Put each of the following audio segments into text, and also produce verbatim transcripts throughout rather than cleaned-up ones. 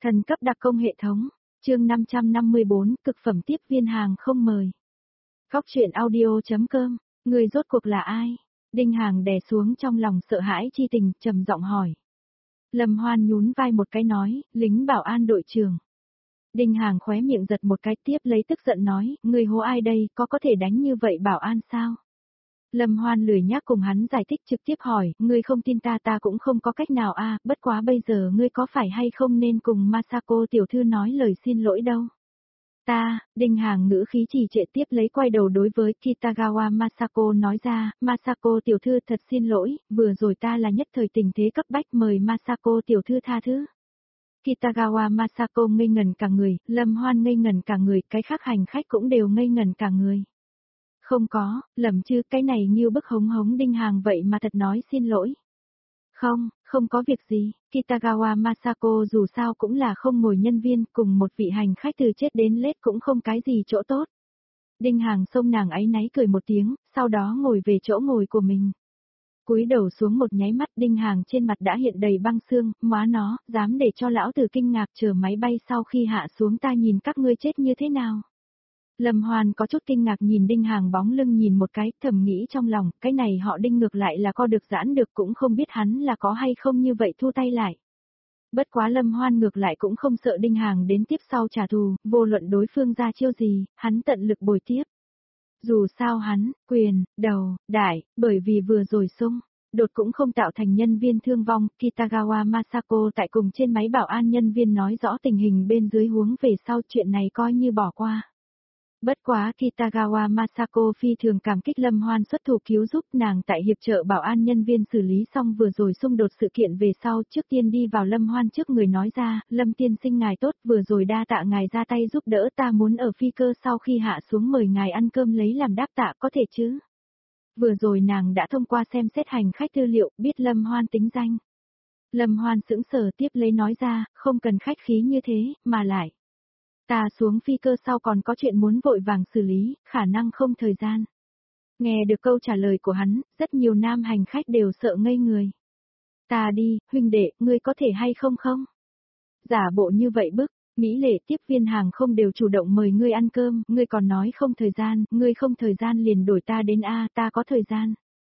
Thần cấp đặc công hệ thống, chương năm trăm năm mươi bốn, cực phẩm tiếp viên hàng không mời. Góc truyện audio.com, người rốt cuộc là ai? Đinh Hàng đè xuống trong lòng sợ hãi chi tình, trầm giọng hỏi. Lâm Hoan nhún vai một cái nói, lính bảo an đội trưởng. Đinh Hàng khóe miệng giật một cái, tiếp lấy tức giận nói, người hố ai đây, có có thể đánh như vậy bảo an sao? Lâm Hoan lười nhác cùng hắn giải thích, trực tiếp hỏi, ngươi không tin ta ta cũng không có cách nào a, bất quá bây giờ ngươi có phải hay không nên cùng Masako tiểu thư nói lời xin lỗi đâu. Ta, Đinh Hàng ngữ khí trì trệ, tiếp lấy quay đầu đối với Kitagawa Masako nói ra, Masako tiểu thư thật xin lỗi, vừa rồi ta là nhất thời tình thế cấp bách, mời Masako tiểu thư tha thứ. Kitagawa Masako ngây ngẩn cả người, Lâm Hoan ngây ngẩn cả người, cái khác hành khách cũng đều ngây ngẩn cả người. Không có, lầm chứ, cái này như bức hống hống Đinh Hàng vậy mà thật nói xin lỗi. Không, không có việc gì, Kitagawa Masako dù sao cũng là không ngồi nhân viên, cùng một vị hành khách từ chết đến lết cũng không cái gì chỗ tốt. Đinh Hàng xông nàng áy náy cười một tiếng, sau đó ngồi về chỗ ngồi của mình. Cúi đầu xuống một nháy mắt, Đinh Hàng trên mặt đã hiện đầy băng xương, móa nó, dám để cho lão tử kinh ngạc chờ máy bay sau khi hạ xuống ta nhìn các ngươi chết như thế nào. Lâm Hoan có chút kinh ngạc nhìn Đinh Hàng bóng lưng nhìn một cái, thầm nghĩ trong lòng, cái này họ Đinh ngược lại là co được giãn được, cũng không biết hắn là có hay không như vậy thu tay lại. Bất quá Lâm Hoan ngược lại cũng không sợ Đinh Hàng đến tiếp sau trả thù, vô luận đối phương ra chiêu gì, hắn tận lực bồi tiếp. Dù sao hắn, quyền, đầu, đại, bởi vì vừa rồi xung đột cũng không tạo thành nhân viên thương vong, Kitagawa Masako tại cùng trên máy bảo an nhân viên nói rõ tình hình bên dưới huống về sau, chuyện này coi như bỏ qua. Bất quá Kitagawa Masako phi thường cảm kích Lâm Hoan xuất thủ cứu giúp nàng tại hiệp trợ bảo an nhân viên xử lý xong vừa rồi xung đột sự kiện về sau, trước tiên đi vào Lâm Hoan trước người nói ra, Lâm tiên sinh ngài tốt, vừa rồi đa tạ ngài ra tay giúp đỡ, ta muốn ở phi cơ sau khi hạ xuống mời ngài ăn cơm lấy làm đáp tạ, có thể chứ? Vừa rồi nàng đã thông qua xem xét hành khách tư liệu, biết Lâm Hoan tính danh. Lâm Hoan sững sờ, tiếp lấy nói ra, không cần khách khí như thế, mà lại. Ta xuống phi cơ sau còn có chuyện muốn vội vàng xử lý, khả năng không thời gian. Nghe được câu trả lời của hắn, rất nhiều nam hành khách đều sợ ngây người. Ta đi, huynh đệ, ngươi có thể hay không không? Giả bộ như vậy bức, mỹ lệ tiếp viên hàng không đều chủ động mời ngươi ăn cơm, ngươi còn nói không thời gian, ngươi không thời gian liền đổi ta đến A, ta có thời gian.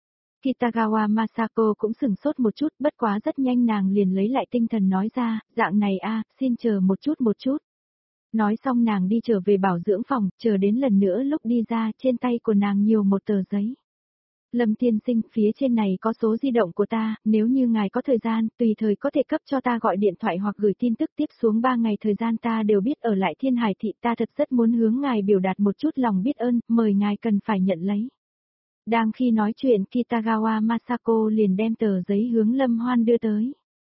Kitagawa Masako cũng sửng sốt một chút, bất quá rất nhanh nàng liền lấy lại tinh thần nói ra, dạng này A, xin chờ một chút một chút. Nói xong nàng đi trở về bảo dưỡng phòng, chờ đến lần nữa lúc đi ra, trên tay của nàng nhiều một tờ giấy. Lâm tiên sinh, phía trên này có số di động của ta, nếu như ngài có thời gian, tùy thời có thể cấp cho ta gọi điện thoại hoặc gửi tin tức, tiếp xuống ba ngày thời gian ta đều biết ở lại Thiên Hải thị, ta thật rất muốn hướng ngài biểu đạt một chút lòng biết ơn, mời ngài cần phải nhận lấy. Đang khi nói chuyện, Kitagawa Masako liền đem tờ giấy hướng Lâm Hoan đưa tới.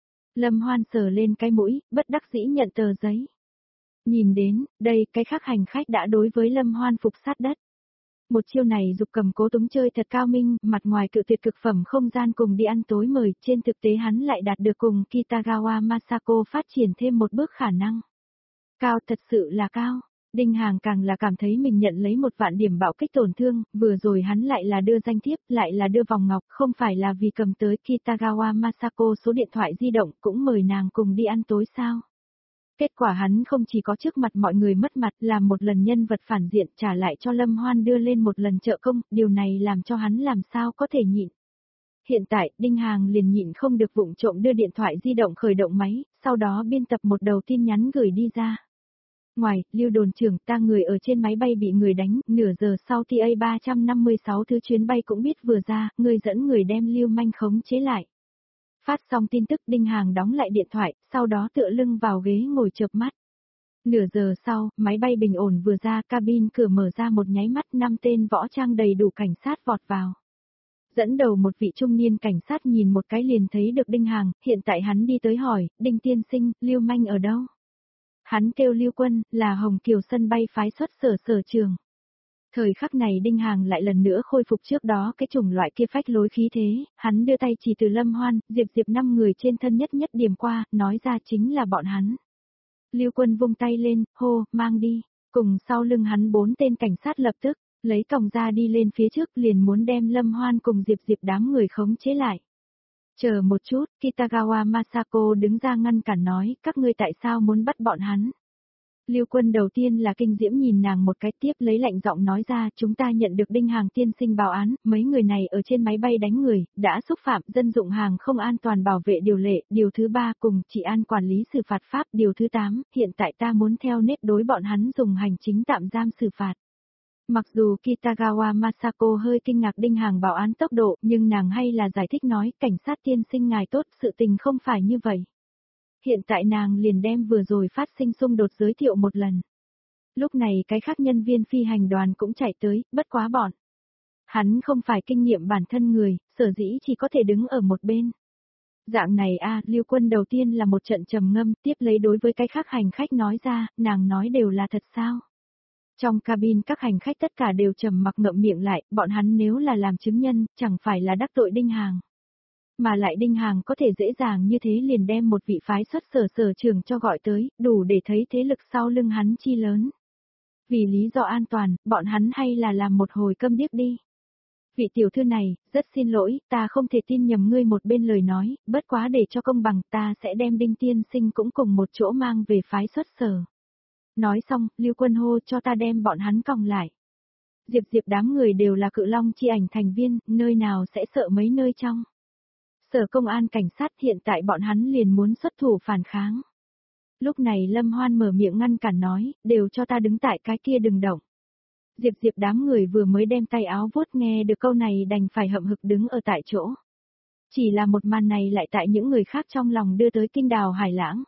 Lâm Hoan sờ lên cái mũi, bất đắc dĩ nhận tờ giấy. Nhìn đến, đây, cái khác hành khách đã đối với Lâm Hoan phục sát đất. Một chiêu này dục cầm cố túng chơi thật cao minh, mặt ngoài cự tuyệt cực phẩm không gian cùng đi ăn tối mời, trên thực tế hắn lại đạt được cùng Kitagawa Masako phát triển thêm một bước khả năng. Cao, thật sự là cao. Đinh Hàng càng là cảm thấy mình nhận lấy một vạn điểm bạo kích tổn thương, vừa rồi hắn lại là đưa danh thiếp, lại là đưa vòng ngọc, không phải là vì cầm tới Kitagawa Masako số điện thoại di động, cũng mời nàng cùng đi ăn tối sao. Kết quả hắn không chỉ có trước mặt mọi người mất mặt, làm một lần nhân vật phản diện trả lại cho Lâm Hoan đưa lên một lần trợ công, điều này làm cho hắn làm sao có thể nhịn. Hiện tại, Đinh Hàng liền nhịn không được vụng trộm đưa điện thoại di động khởi động máy, sau đó biên tập một đầu tin nhắn gửi đi ra. Ngoài, Lưu đồn trưởng, ta người ở trên máy bay bị người đánh, nửa giờ sau T A ba trăm năm mươi sáu thứ chuyến bay cũng biết vừa ra, người dẫn người đem Lưu Manh khống chế lại. Phát xong tin tức, Đinh Hàng đóng lại điện thoại, sau đó tựa lưng vào ghế ngồi chợp mắt. Nửa giờ sau, máy bay bình ổn vừa ra, cabin cửa mở ra một nháy mắt, năm tên võ trang đầy đủ cảnh sát vọt vào. Dẫn đầu một vị trung niên cảnh sát nhìn một cái liền thấy được Đinh Hàng, hiện tại hắn đi tới hỏi, Đinh tiên sinh, Lưu Manh ở đâu? Hắn kêu Lưu Quân, là Hồng Kiều sân bay phái xuất sở sở trường. Thời khắc này Đinh Hàng lại lần nữa khôi phục trước đó cái chủng loại kia phách lối khí thế, hắn đưa tay chỉ từ Lâm Hoan, Diệp Diệp năm người trên thân nhất nhất điểm qua, nói ra chính là bọn hắn. Lưu Quân vung tay lên, hô, mang đi, cùng sau lưng hắn bốn tên cảnh sát lập tức, lấy còng ra đi lên phía trước liền muốn đem Lâm Hoan cùng Diệp Diệp đám người khống chế lại. Chờ một chút, Kitagawa Masako đứng ra ngăn cản nói, các ngươi tại sao muốn bắt bọn hắn? Lưu Quân đầu tiên là kinh diễm nhìn nàng một cái, tiếp lấy lạnh giọng nói ra, chúng ta nhận được Đinh Hàng tiên sinh báo án, mấy người này ở trên máy bay đánh người, đã xúc phạm dân dụng hàng không an toàn bảo vệ điều lệ, điều thứ ba cùng trị an quản lý xử phạt pháp, điều thứ tám, hiện tại ta muốn theo nếp đối bọn hắn dùng hành chính tạm giam xử phạt. Mặc dù Kitagawa Masako hơi kinh ngạc Đinh Hàng báo án tốc độ, nhưng nàng hay là giải thích nói, cảnh sát tiên sinh ngài tốt, sự tình không phải như vậy. Hiện tại nàng liền đem vừa rồi phát sinh xung đột giới thiệu một lần. Lúc này cái khác nhân viên phi hành đoàn cũng chạy tới, bất quá bọn. Hắn không phải kinh nghiệm bản thân người, sở dĩ chỉ có thể đứng ở một bên. Dạng này a, Lưu Quân đầu tiên là một trận trầm ngâm, tiếp lấy đối với cái khác hành khách nói ra, nàng nói đều là thật sao. Trong cabin các hành khách tất cả đều trầm mặc ngậm miệng lại, bọn hắn nếu là làm chứng nhân, chẳng phải là đắc tội Đinh Hàng. Mà lại Đinh Hàng có thể dễ dàng như thế liền đem một vị phái xuất sở sở trường cho gọi tới, đủ để thấy thế lực sau lưng hắn chi lớn. Vì lý do an toàn, bọn hắn hay là làm một hồi câm điếc đi. Vị tiểu thư này, rất xin lỗi, ta không thể tin nhầm ngươi một bên lời nói, bất quá để cho công bằng ta sẽ đem Đinh tiên sinh cũng cùng một chỗ mang về phái xuất sở. Nói xong, Lưu Quân hô cho ta đem bọn hắn còng lại. Diệp Diệp đám người đều là Cự Long chi ảnh thành viên, nơi nào sẽ sợ mấy nơi trong. Sở công an cảnh sát hiện tại bọn hắn liền muốn xuất thủ phản kháng. Lúc này Lâm Hoan mở miệng ngăn cản nói, đều cho ta đứng tại cái kia đừng động. Diệp Diệp đám người vừa mới đem tay áo vuốt nghe được câu này đành phải hậm hực đứng ở tại chỗ. Chỉ là một màn này lại tại những người khác trong lòng đưa tới kinh đào hải lãng.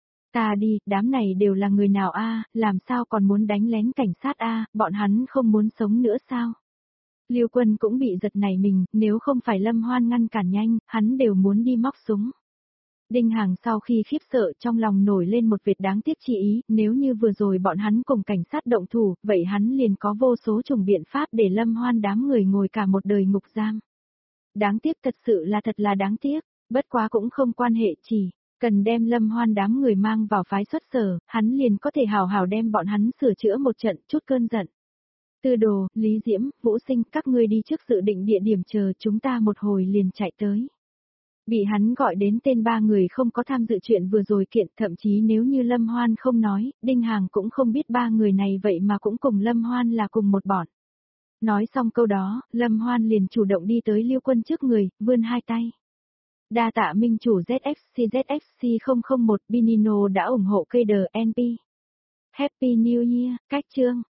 Ta đi, đám này đều là người nào a, làm sao còn muốn đánh lén cảnh sát a, bọn hắn không muốn sống nữa sao? Lưu Quân cũng bị giật nảy mình, nếu không phải Lâm Hoan ngăn cản nhanh, hắn đều muốn đi móc súng. Đinh Hàng sau khi khiếp sợ trong lòng nổi lên một vệt đáng tiếc chi ý, nếu như vừa rồi bọn hắn cùng cảnh sát động thủ, vậy hắn liền có vô số chủng biện pháp để Lâm Hoan đám người ngồi cả một đời ngục giam. Đáng tiếc thật sự là thật là đáng tiếc, bất quá cũng không quan hệ, chỉ cần đem Lâm Hoan đám người mang vào phái xuất sở, hắn liền có thể hào hào đem bọn hắn sửa chữa một trận chút cơn giận. Tư Đồ, Lý Diễm, Vũ Sinh, các ngươi đi trước dự định địa điểm chờ chúng ta một hồi liền chạy tới. Bị hắn gọi đến tên ba người không có tham dự chuyện vừa rồi kiện, thậm chí nếu như Lâm Hoan không nói, Đinh Hàng cũng không biết ba người này vậy mà cũng cùng Lâm Hoan là cùng một bọn. Nói xong câu đó, Lâm Hoan liền chủ động đi tới Lưu Quân trước người, vươn hai tay. Đa tạ minh chủ Z F C Z F C không không một Binino đã ủng hộ cây đờ en pê. Happy New Year, cách chương.